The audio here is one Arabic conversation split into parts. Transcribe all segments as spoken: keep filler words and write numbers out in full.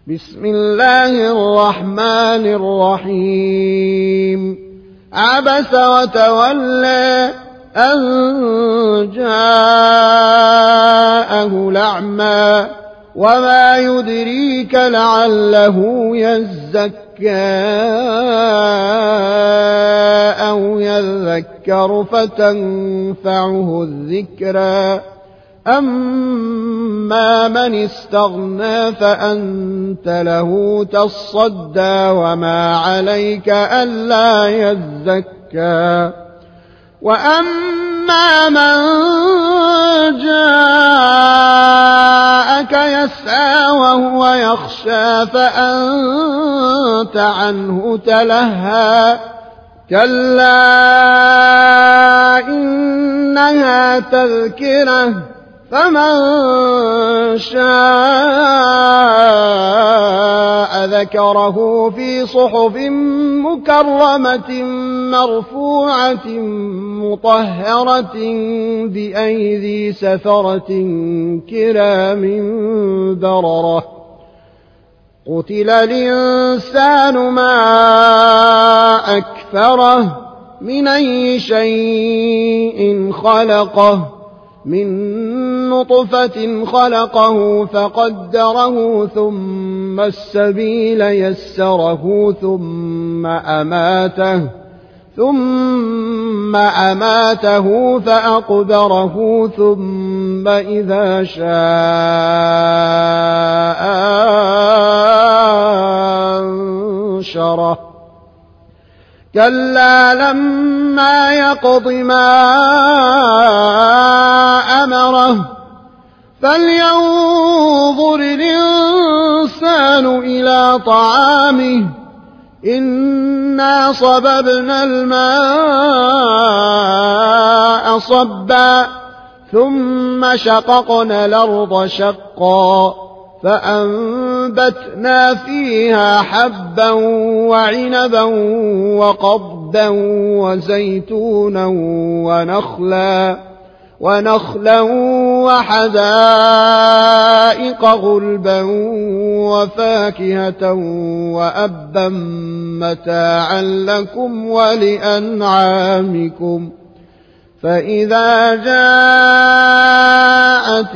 بسم الله الرحمن الرحيم عبس وتولى أن جاءه الأعمى وما يدريك لعله يزكى أو يذكر فتنفعه الذكرى أما من استغنى فأنت له تصدى وما عليك ألا يزكى وأما من جاءك يسعى وهو يخشى فأنت عنه تلهى كلا إنها تذكرة فمن شاء ذكره في صحف مكرمة مرفوعة مطهرة بأيدي سفرة كرام بررة قتل الإنسان ما أكفره من أي شيء خلقه من نطفة خلقه فقدره ثم السبيل يسره ثم أماته ثم أماته فأقبره ثم إذا شاء أنشره كلا لما يقض ما أمره فلينظر الإنسان إلى طعامه إنا صببنا الماء صبا ثم شققنا الأرض شقا فأنبتنا فيها حبا وعنبا وقضبا وزيتونا ونخلا ونخلا وحدائق غلبا وفاكهة وأبا متاعا لكم ولأنعامكم فإذا جاءت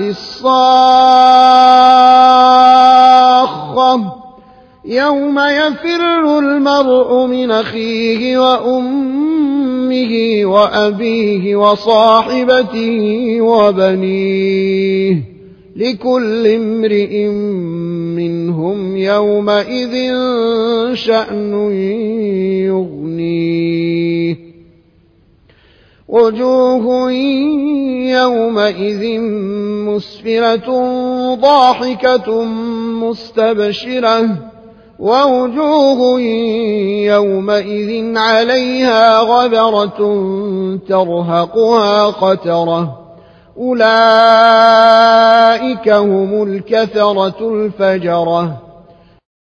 الصاخة يوم يفر المرء من أخيه وأمه وأبيه وصاحبته وبنيه لكل امرئ منهم يومئذ شأن يغنيه وجوه يومئذ مسفرة ضاحكة مستبشرة ووجوه يومئذ عليها غبرة ترهقها قترة أولئك هم الكفرة الفجرة